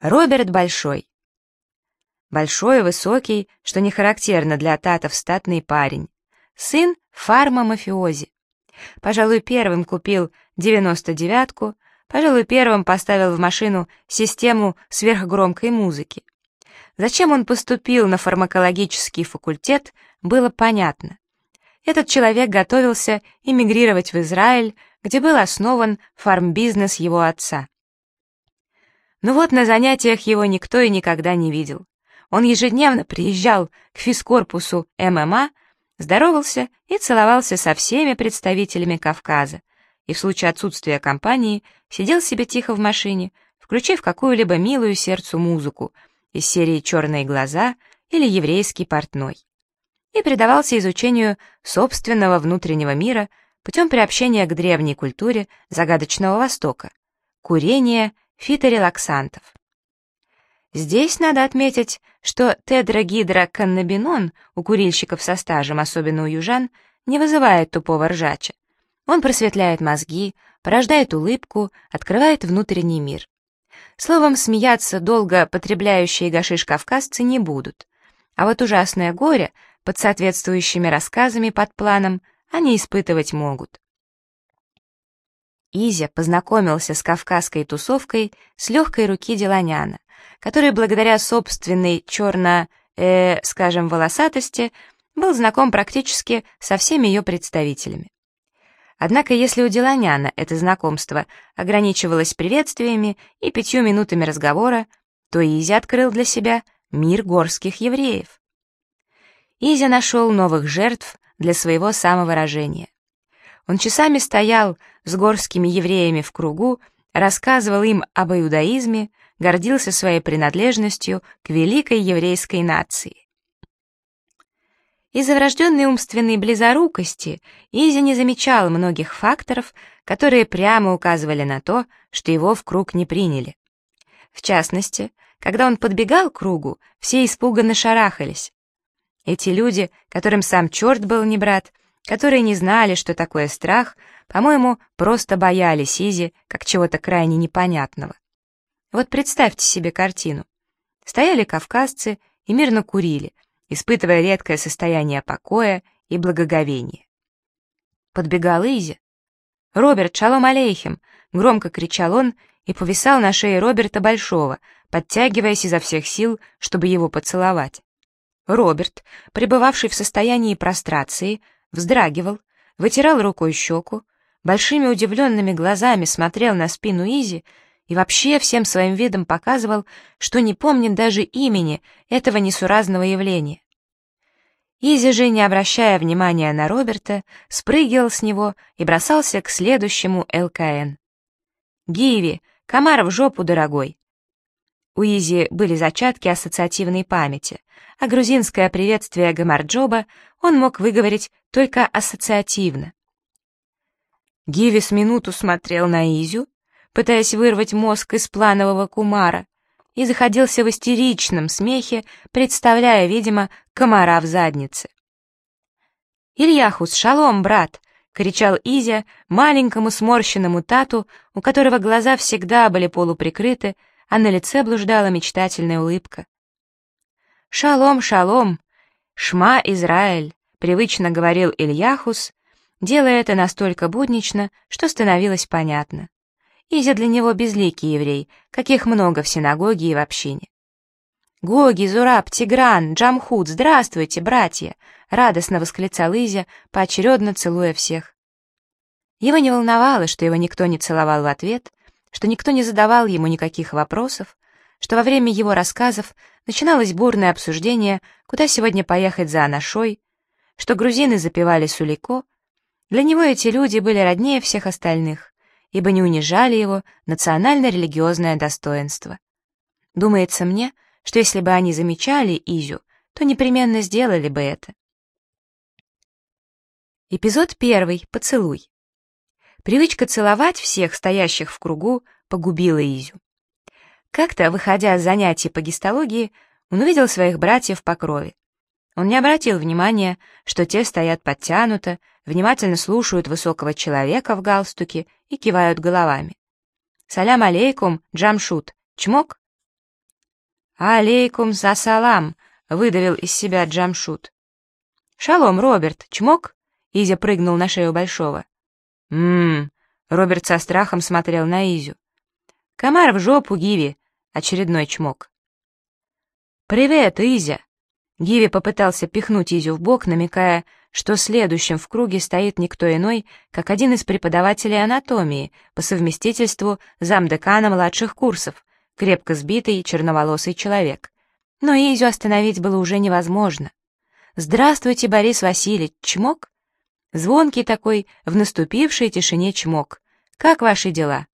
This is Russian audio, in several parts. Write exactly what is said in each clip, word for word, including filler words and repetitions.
Роберт Большой. Большой, высокий, что не характерно для татов, статный парень. Сын фарма-мафиози. Пожалуй, первым купил девяносто девятку, пожалуй, первым поставил в машину систему сверхгромкой музыки. Зачем он поступил на фармакологический факультет, было понятно. Этот человек готовился эмигрировать в Израиль, где был основан фармбизнес его отца. Но вот на занятиях его никто и никогда не видел. Он ежедневно приезжал к физкорпусу эм эм а, здоровался и целовался со всеми представителями Кавказа, и в случае отсутствия компании сидел себе тихо в машине, включив какую-либо милую сердцу музыку из серии «Черные глаза» или «Еврейский портной», и предавался изучению собственного внутреннего мира путем приобщения к древней культуре загадочного Востока, курения фиторелаксантов. Здесь надо отметить, что тетрагидроканнабинон у курильщиков со стажем, особенно у южан, не вызывает тупого ржача. Он просветляет мозги, порождает улыбку, открывает внутренний мир. Словом, смеяться долго потребляющие гашиш кавказцы не будут, а вот ужасное горе под соответствующими рассказами под планом они испытывать могут. Изя познакомился с кавказской тусовкой с легкой руки Деланяна, который благодаря собственной черно, э, скажем, волосатости был знаком практически со всеми ее представителями. Однако если у Деланяна это знакомство ограничивалось приветствиями и пятью минутами разговора, то Изя открыл для себя мир горских евреев. Изя нашел новых жертв для своего самовыражения. Он часами стоял с горскими евреями в кругу, рассказывал им об иудаизме, гордился своей принадлежностью к великой еврейской нации. Из-за врожденной умственной близорукости Изя не замечал многих факторов, которые прямо указывали на то, что его в круг не приняли. В частности, когда он подбегал к кругу, все испуганно шарахались. Эти люди, которым сам черт был не брат, которые не знали, что такое страх, по-моему, просто боялись Изи как чего-то крайне непонятного. Вот представьте себе картину. Стояли кавказцы и мирно курили, испытывая редкое состояние покоя и благоговения. Подбегал Изи. «Роберт, шалом алейхим!» — громко кричал он и повисал на шее Роберта Большого, подтягиваясь изо всех сил, чтобы его поцеловать. Роберт, пребывавший в состоянии прострации, вздрагивал, вытирал рукой щеку, большими удивленными глазами смотрел на спину Изи и вообще всем своим видом показывал, что не помнит даже имени этого несуразного явления. Изи же, не обращая внимания на Роберта, спрыгивал с него и бросался к следующему эл ка эн. «Гиви, комар в жопу, дорогой!» У Изи были зачатки ассоциативной памяти, а грузинское приветствие Гамарджоба он мог выговорить только ассоциативно. Гиви с минуту смотрел на Изю, пытаясь вырвать мозг из планового кумара, и заходился в истеричном смехе, представляя, видимо, комара в заднице. «Ильяхус, шалом, брат!» — кричал Изя маленькому сморщенному тату, у которого глаза всегда были полуприкрыты, а на лице блуждала мечтательная улыбка. «Шалом, шалом! Шма Израиль!» — привычно говорил Ильяхус, делая это настолько буднично, что становилось понятно. Изя для него безликий еврей, каких много в синагоге и в общине. «Гоги, Зураб, Тигран, Джамхуд, здравствуйте, братья!» — радостно восклицал Изя, поочередно целуя всех. Его не волновало, что его никто не целовал в ответ, что никто не задавал ему никаких вопросов, что во время его рассказов начиналось бурное обсуждение, куда сегодня поехать за анашой, что грузины запевали сулико. Для него эти люди были роднее всех остальных, ибо не унижали его национально-религиозное достоинство. Думается мне, что если бы они замечали Изю, то непременно сделали бы это. Эпизод первый. Поцелуй. Привычка целовать всех стоящих в кругу погубила Изю. Как-то, выходя с занятий по гистологии, он увидел своих братьев по крови. Он не обратил внимания, что те стоят подтянуто, внимательно слушают высокого человека в галстуке и кивают головами. «Салям алейкум, Джамшут! Чмок!» «Алейкум засалам», — выдавил из себя Джамшут. «Шалом, Роберт, чмок?» — Изя прыгнул на шею Большого. «Ммм», — Роберт со страхом смотрел на Изю. «Комар в жопу, Гиви», — очередной чмок. «Привет, Изя!» Гиви попытался пихнуть Изю в бок, намекая, что следующим в круге стоит никто иной, как один из преподавателей анатомии, по совместительству замдекана младших курсов, крепко сбитый черноволосый человек. Но Изю остановить было уже невозможно. «Здравствуйте, Борис Васильевич, чмок?» Звонкий такой, в наступившей тишине чмок. «Как ваши дела?»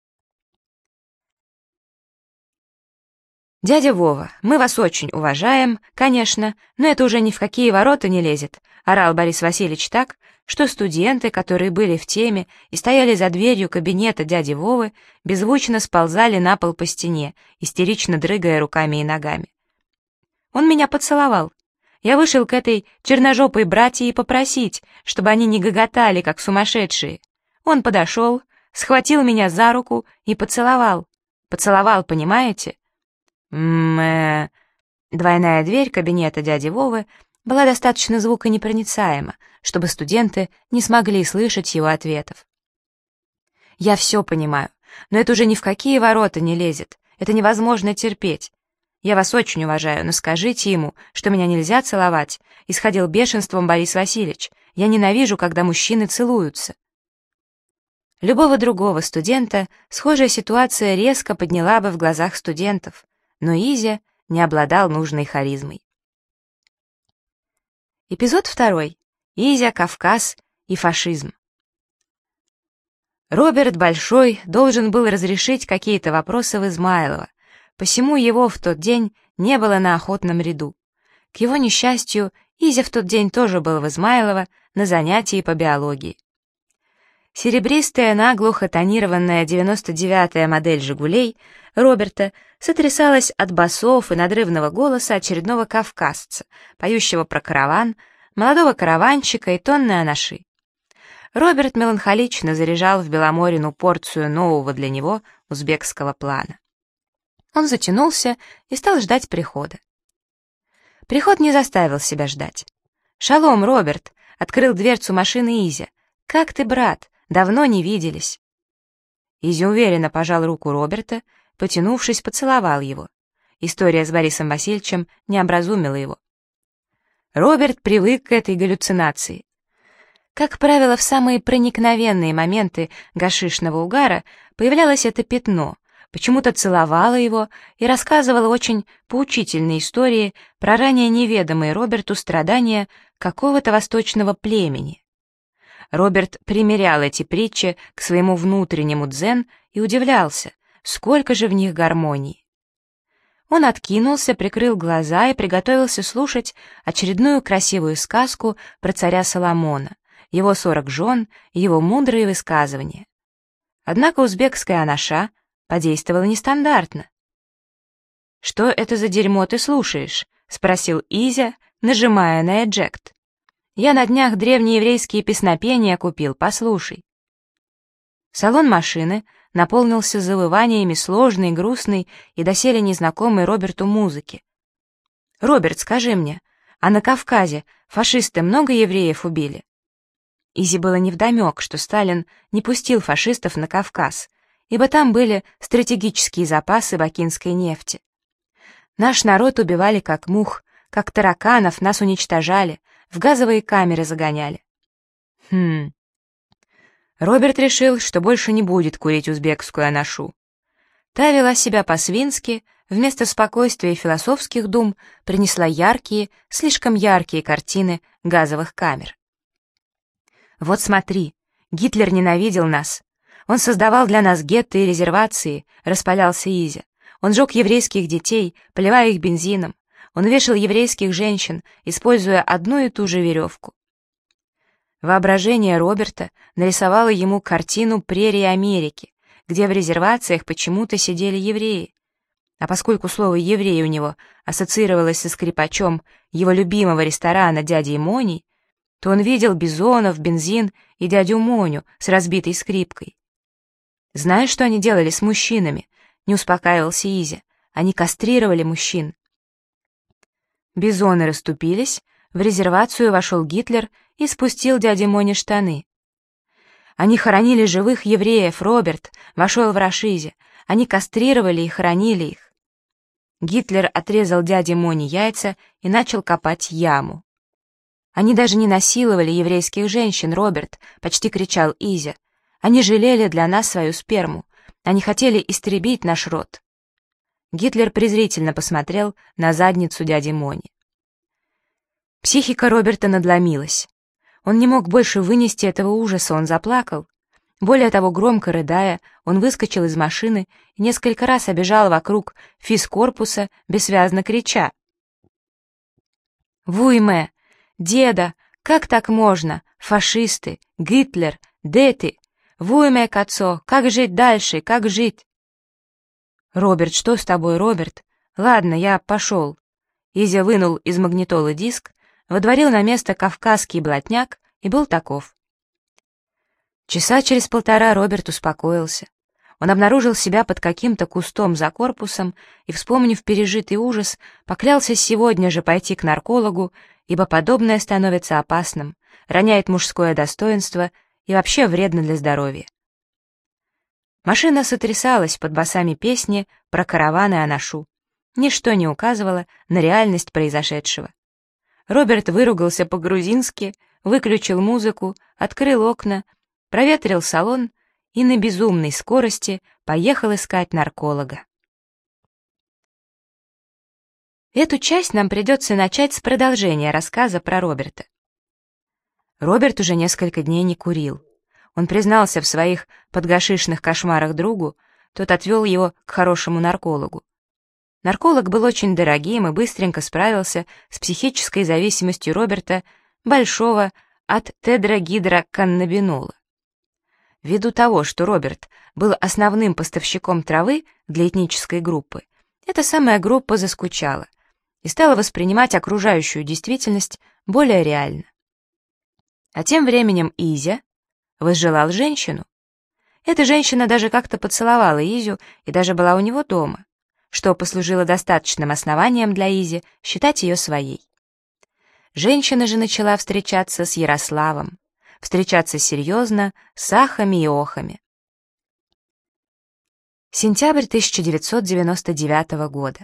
«Дядя Вова, мы вас очень уважаем, конечно, но это уже ни в какие ворота не лезет», орал Борис Васильевич так, что студенты, которые были в теме и стояли за дверью кабинета дяди Вовы, беззвучно сползали на пол по стене, истерично дрыгая руками и ногами. Он меня поцеловал. Я вышел к этой черножопой братье попросить, чтобы они не гоготали, как сумасшедшие. Он подошел, схватил меня за руку и поцеловал. Поцеловал, понимаете? М-э... Двойная дверь кабинета дяди Вовы была достаточно звуконепроницаема, чтобы студенты не смогли слышать его ответов. «Я все понимаю, но это уже ни в какие ворота не лезет, это невозможно терпеть. Я вас очень уважаю, но скажите ему, что меня нельзя целовать», — исходил бешенством Борис Васильевич. «Я ненавижу, когда мужчины целуются». Любого другого студента схожая ситуация резко подняла бы в глазах студентов, но Изя не обладал нужной харизмой. Эпизод второй. Изя, Кавказ и фашизм. Роберт Большой должен был разрешить какие-то вопросы в Измайлово, посему его в тот день не было на охотном ряду. К его несчастью, Изя в тот день тоже был в Измайлово на занятии по биологии. Серебристая, наглухо тонированная девяносто девятая модель «Жигулей» Роберта сотрясалась от басов и надрывного голоса очередного кавказца, поющего про караван, молодого караванщика и тонны анаши. Роберт меланхолично заряжал в Беломорину порцию нового для него узбекского плана. Он затянулся и стал ждать прихода. Приход не заставил себя ждать. «Шалом, Роберт!» — открыл дверцу машины Изя. «Как ты, брат? Давно не виделись». Изя уверенно пожал руку Роберта, потянувшись, поцеловал его. История с Борисом Васильевичем не образумила его. Роберт привык к этой галлюцинации. Как правило, в самые проникновенные моменты гашишного угара появлялось это пятно, почему-то целовало его и рассказывало очень поучительные истории про ранее неведомые Роберту страдания какого-то восточного племени. Роберт примерял эти притчи к своему внутреннему дзен и удивлялся, сколько же в них гармонии. Он откинулся, прикрыл глаза и приготовился слушать очередную красивую сказку про царя Соломона, его сорок жен и его мудрые высказывания. Однако узбекская анаша подействовала нестандартно. «Что это за дерьмо ты слушаешь?» — спросил Изя, нажимая на эджект. «Я на днях древнееврейские песнопения купил, послушай». Салон машины наполнился завываниями сложной, грустной и доселе незнакомой Роберту музыки. «Роберт, скажи мне, а на Кавказе фашисты много евреев убили?» Изи было невдомек, что Сталин не пустил фашистов на Кавказ, ибо там были стратегические запасы бакинской нефти. Наш народ убивали как мух, как тараканов нас уничтожали, в газовые камеры загоняли. Хм. Роберт решил, что больше не будет курить узбекскую анашу. Та вела себя по-свински, вместо спокойствия и философских дум принесла яркие, слишком яркие картины газовых камер. «Вот смотри, Гитлер ненавидел нас. Он создавал для нас гетто и резервации», — распалялся Изя. «Он жег еврейских детей, поливая их бензином. Он вешал еврейских женщин, используя одну и ту же веревку». Воображение Роберта нарисовало ему картину прерии Америки, где в резервациях почему-то сидели евреи. А поскольку слово «еврей» у него ассоциировалось со скрипачом его любимого ресторана дядей Моней, то он видел бизонов, бензин и дядю Моню с разбитой скрипкой. «Знаешь, что они делали с мужчинами?» — не успокаивался Изя. Они кастрировали мужчин. Бизоны расступились, в резервацию вошел Гитлер и спустил дяде Моне штаны. Они хоронили живых евреев, Роберт вошел в рашизе. Они кастрировали и хоронили их. Гитлер отрезал дяде Моне яйца и начал копать яму. «Они даже не насиловали еврейских женщин, Роберт», — почти кричал Изя. «Они жалели для нас свою сперму. Они хотели истребить наш род». Гитлер презрительно посмотрел на задницу дяди Мони. Психика Роберта надломилась. Он не мог больше вынести этого ужаса, он заплакал. Более того, громко рыдая, он выскочил из машины и несколько раз обежал вокруг физкорпуса, бессвязно крича. «Вуйме! Деда! Как так можно? Фашисты! Гитлер! Дети! Вуйме, кацо! Как жить дальше? Как жить?» «Роберт, что с тобой, Роберт? Ладно, я пошел». Изя вынул из магнитолы диск, водворил на место кавказский блатняк и был таков. Часа через полтора Роберт успокоился. Он обнаружил себя под каким-то кустом за корпусом и, вспомнив пережитый ужас, поклялся сегодня же пойти к наркологу, ибо подобное становится опасным, роняет мужское достоинство и вообще вредно для здоровья. Машина сотрясалась под басами песни про караваны Анашу. Ничто не указывало на реальность произошедшего. Роберт выругался по-грузински, выключил музыку, открыл окна, проветрил салон и на безумной скорости поехал искать нарколога. Эту часть нам придется начать с продолжения рассказа про Роберта. Роберт уже несколько дней не курил. Он признался в своих подгашишных кошмарах другу, тот отвел его к хорошему наркологу. Нарколог был очень дорогим и быстренько справился с психической зависимостью Роберта, большого от тетрагидроканнабинола. Ввиду того, что Роберт был основным поставщиком травы для этнической группы, эта самая группа заскучала и стала воспринимать окружающую действительность более реально. А тем временем Изя возжелал женщину. Эта женщина даже как-то поцеловала Изю и даже была у него дома, что послужило достаточным основанием для Изи считать ее своей. Женщина же начала встречаться с Ярославом, встречаться серьезно, с ахами и охами. Сентябрь тысяча девятьсот девяносто девятого года.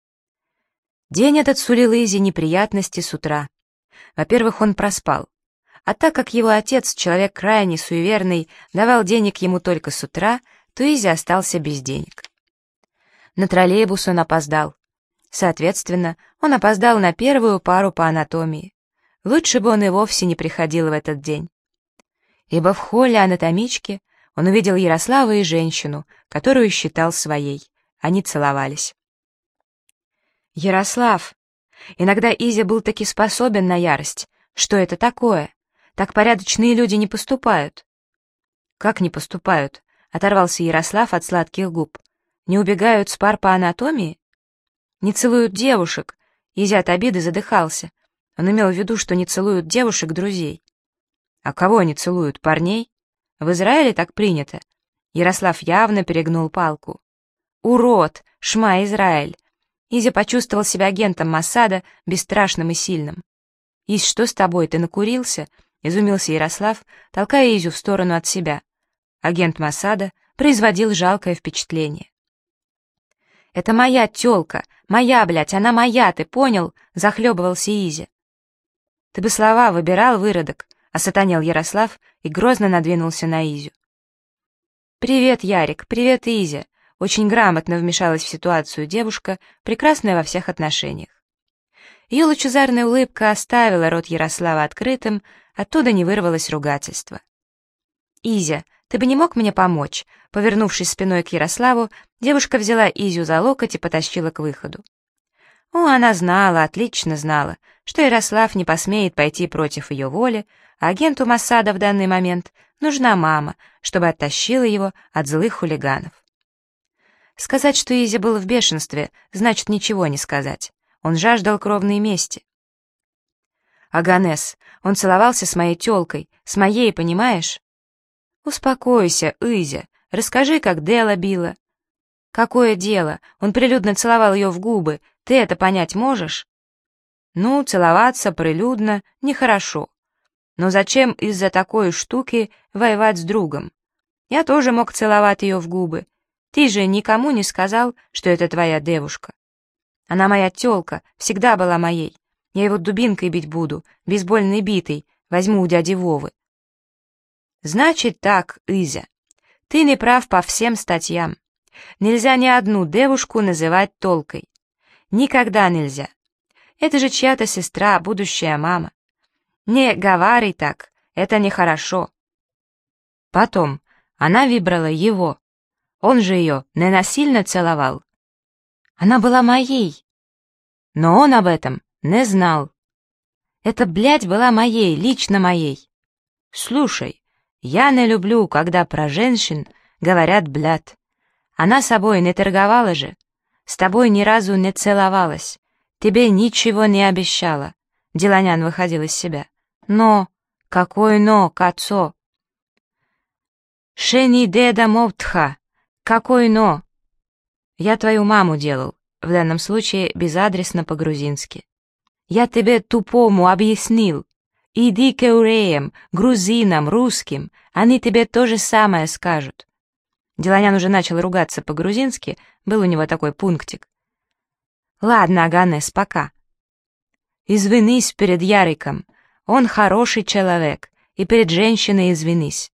День этот сулил Изи неприятности с утра. Во-первых, он проспал. А так как его отец, человек крайне суеверный, давал денег ему только с утра, то Изи остался без денег. На троллейбус он опоздал. Соответственно, он опоздал на первую пару по анатомии. Лучше бы он и вовсе не приходил в этот день. Ибо в холле анатомички он увидел Ярослава и женщину, которую считал своей. Они целовались. Ярослав! Иногда Изя был таки способен на ярость. Что это такое? Так порядочные люди не поступают. Как не поступают? Оторвался Ярослав от сладких губ. Не убегают с пар по анатомии? Не целуют девушек? Изя от обиды задыхался. Он имел в виду, что не целуют девушек-друзей. А кого они целуют, парней? В Израиле так принято. Ярослав явно перегнул палку. Урод! Шма Израиль! Изя почувствовал себя агентом Моссада, бесстрашным и сильным. «Ись, что с тобой, ты накурился?» — изумился Ярослав, толкая Изю в сторону от себя. Агент Моссада производил жалкое впечатление. «Это моя тёлка, моя, блядь, она моя, ты понял?» — захлебывался Изя. «Ты бы слова выбирал, выродок», — осатанел Ярослав и грозно надвинулся на Изю. «Привет, Ярик, привет, Изя», — очень грамотно вмешалась в ситуацию девушка, прекрасная во всех отношениях. Ее лучезарная улыбка оставила рот Ярослава открытым, оттуда не вырвалось ругательство. «Изя, ты бы не мог мне помочь?» Повернувшись спиной к Ярославу, девушка взяла Изю за локоть и потащила к выходу. О, она знала, отлично знала, что Ярослав не посмеет пойти против ее воли, а агенту Моссада в данный момент нужна мама, чтобы оттащила его от злых хулиганов. Сказать, что Изя был в бешенстве, значит ничего не сказать. Он жаждал кровной мести. Аганес, он целовался с моей тёлкой, с моей, понимаешь? Успокойся, Изя, расскажи, как Дела била. Какое дело? Он прилюдно целовал ее в губы. Ты это понять можешь? Ну, целоваться прилюдно нехорошо. Но зачем из-за такой штуки воевать с другом? Я тоже мог целовать ее в губы. Ты же никому не сказал, что это твоя девушка. Она моя тёлка, всегда была моей. Я его дубинкой бить буду, бейсбольной битой, возьму у дяди Вовы. Значит так, Изя, ты не прав по всем статьям. Нельзя ни одну девушку называть толкой. Никогда нельзя. Это же чья-то сестра, будущая мама. Не говори так, это нехорошо. Потом, она выбрала его. Он же ее ненасильно целовал. Она была моей. Но он об этом не знал. Эта блядь была моей, лично моей. Слушай, я не люблю, когда про женщин говорят «блядь». Она собой не торговала же. С тобой ни разу не целовалась. Тебе ничего не обещала. Деланян выходил из себя. Но, какое но, кацо? Шени деда мовтха. Какой но? Я твою маму делал, в данном случае безадресно по-грузински. Я тебе тупому объяснил. Иди к евреям, грузинам, русским, они тебе то же самое скажут. Деланян уже начал ругаться по-грузински, был у него такой пунктик. Ладно, Аганес, пока. Извинись перед Яриком, он хороший человек, и перед женщиной извинись.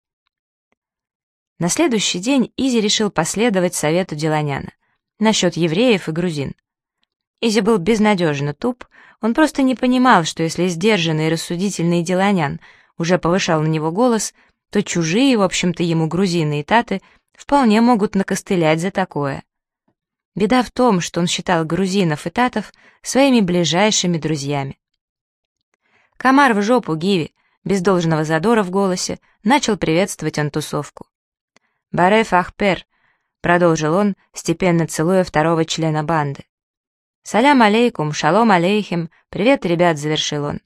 На следующий день Изи решил последовать совету Деланяна насчет евреев и грузин. Изи был безнадежно туп, он просто не понимал, что если сдержанный и рассудительный Деланян уже повышал на него голос, то чужие, в общем-то, ему грузины и таты вполне могут накостылять за такое. Беда в том, что он считал грузинов и татов своими ближайшими друзьями. «Комар в жопу, Гиви!» без должного задора в голосе начал приветствовать он тусовку. «Бареф Ахпер», — продолжил он, степенно целуя второго члена банды. «Салям алейкум, шалом алейхим, привет, ребят», — завершил он.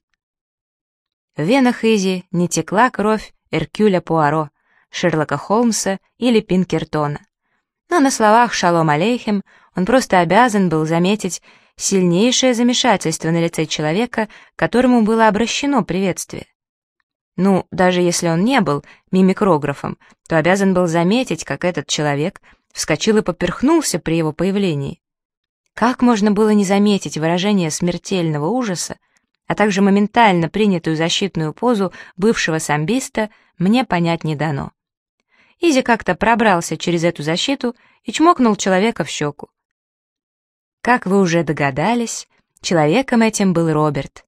В венах Изи не текла кровь Эркюля Пуаро, Шерлока Холмса или Пинкертона. Но на словах «шалом алейхим» он просто обязан был заметить сильнейшее замешательство на лице человека, к которому было обращено приветствие. Ну, даже если он не был мимикрографом, то обязан был заметить, как этот человек вскочил и поперхнулся при его появлении. Как можно было не заметить выражение смертельного ужаса, а также моментально принятую защитную позу бывшего самбиста, мне понять не дано. Изи как-то пробрался через эту защиту и чмокнул человека в щеку. Как вы уже догадались, человеком этим был Роберт.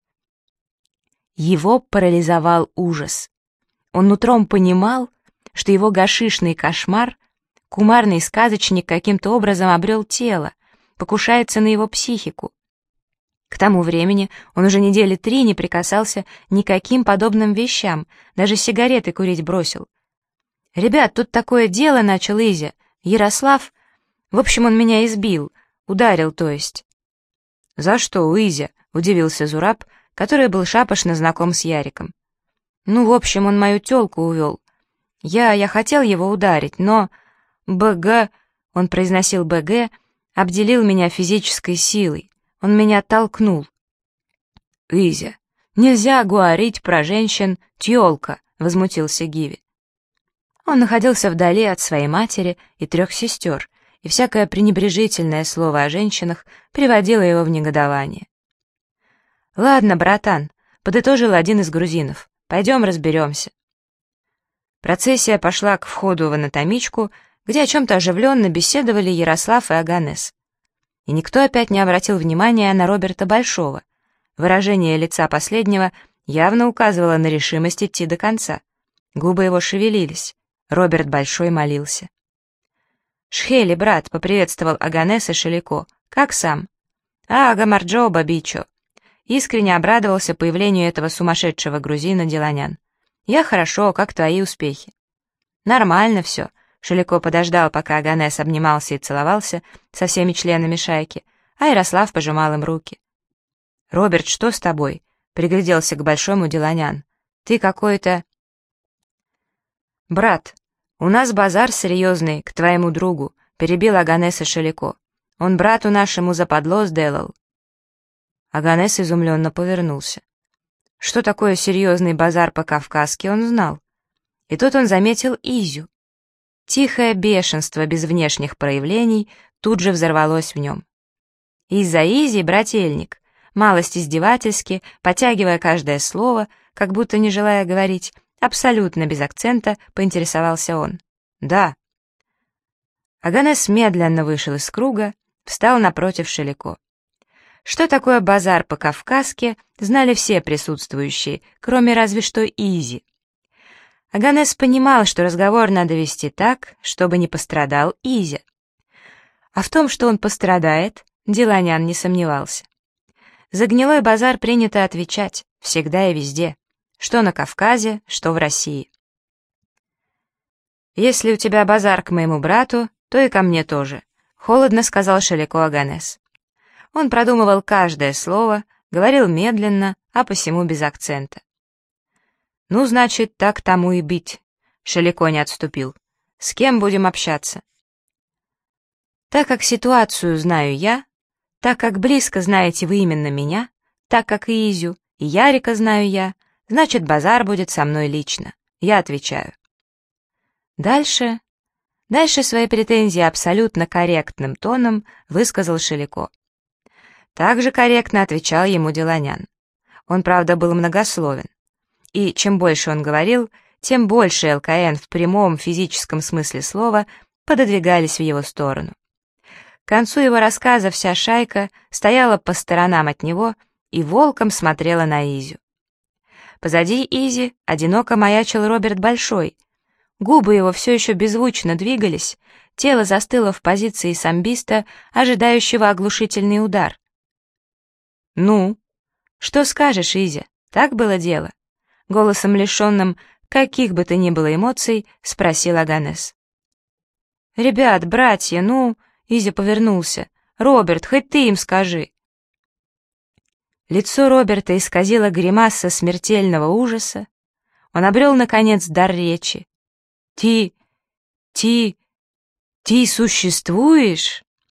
Его парализовал ужас. Он нутром понимал, что его гашишный кошмар, кумарный сказочник каким-то образом обрел тело, покушается на его психику. К тому времени он уже недели три не прикасался ни к каким подобным вещам, даже сигареты курить бросил. «Ребят, тут такое дело», — начал Изя. «Ярослав... В общем, он меня избил, ударил, то есть». «За что, Изя?» — удивился Зураб, который был шапошно знаком с Яриком. «Ну, в общем, он мою тёлку увел. Я... я хотел его ударить, но... БГ...» — он произносил БГ... обделил меня физической силой. Он меня толкнул. «Изя, нельзя говорить про женщин тёлка», — возмутился Гиви. Он находился вдали от своей матери и трех сестер, и всякое пренебрежительное слово о женщинах приводило его в негодование. «Ладно, братан», — подытожил один из грузинов, — «пойдем разберемся». Процессия пошла к входу в анатомичку, где о чем-то оживленно беседовали Ярослав и Аганес. И никто опять не обратил внимания на Роберта Большого. Выражение лица последнего явно указывало на решимость идти до конца. Губы его шевелились. Роберт Большой молился. «Шхели, брат», — поприветствовал Аганес и Шелико. «Как сам?» «А, Гамарджо, бабичо». Искренне обрадовался появлению этого сумасшедшего грузина Деланян. «Я хорошо, как твои успехи?» «Нормально все». Шелико подождал, пока Аганес обнимался и целовался со всеми членами шайки, а Ярослав пожимал им руки. «Роберт, что с тобой?» — пригляделся к Большому Деланян. «Ты какой-то...» «Брат, у нас базар серьезный к твоему другу», — перебил Аганеса Шелико. «Он брату нашему западло сделал». Аганес изумленно повернулся. Что такое серьезный базар по-кавказски, он знал. И тут он заметил Изю. Тихое бешенство без внешних проявлений тут же взорвалось в нем. Из-за Изи брательник, малость издевательски, потягивая каждое слово, как будто не желая говорить, абсолютно без акцента, поинтересовался он. «Да». Аганес медленно вышел из круга, встал напротив Шелико. Что такое базар по-кавказски, знали все присутствующие, кроме разве что Изи. Аганес понимал, что разговор надо вести так, чтобы не пострадал Изя. А в том, что он пострадает, Деланян не сомневался. За гнилой базар принято отвечать, всегда и везде, что на Кавказе, что в России. «Если у тебя базар к моему брату, то и ко мне тоже», — холодно сказал Шелико Аганес. Он продумывал каждое слово, говорил медленно, а посему без акцента. «Ну, значит, так тому и быть», — Шелико не отступил. «С кем будем общаться?» «Так как ситуацию знаю я, так как близко знаете вы именно меня, так как и Изю, и Ярика знаю я, значит, базар будет со мной лично. Я отвечаю». Дальше... Дальше свои претензии абсолютно корректным тоном высказал Шелико. Также корректно отвечал ему Деланян. Он, правда, был многословен. И чем больше он говорил, тем больше ЛКН в прямом физическом смысле слова пододвигались в его сторону. К концу его рассказа вся шайка стояла по сторонам от него и волком смотрела на Изю. Позади Изи одиноко маячил Роберт Большой. Губы его все еще беззвучно двигались, тело застыло в позиции самбиста, ожидающего оглушительный удар. «Ну, что скажешь, Изя, так было дело?» Голосом, лишенным каких бы то ни было эмоций, спросил Аганес. «Ребят, братья, ну...» — Изя повернулся. «Роберт, хоть ты им скажи». Лицо Роберта исказило гримаса смертельного ужаса. Он обрел, наконец, дар речи. «Ти... ти... ти существуешь?»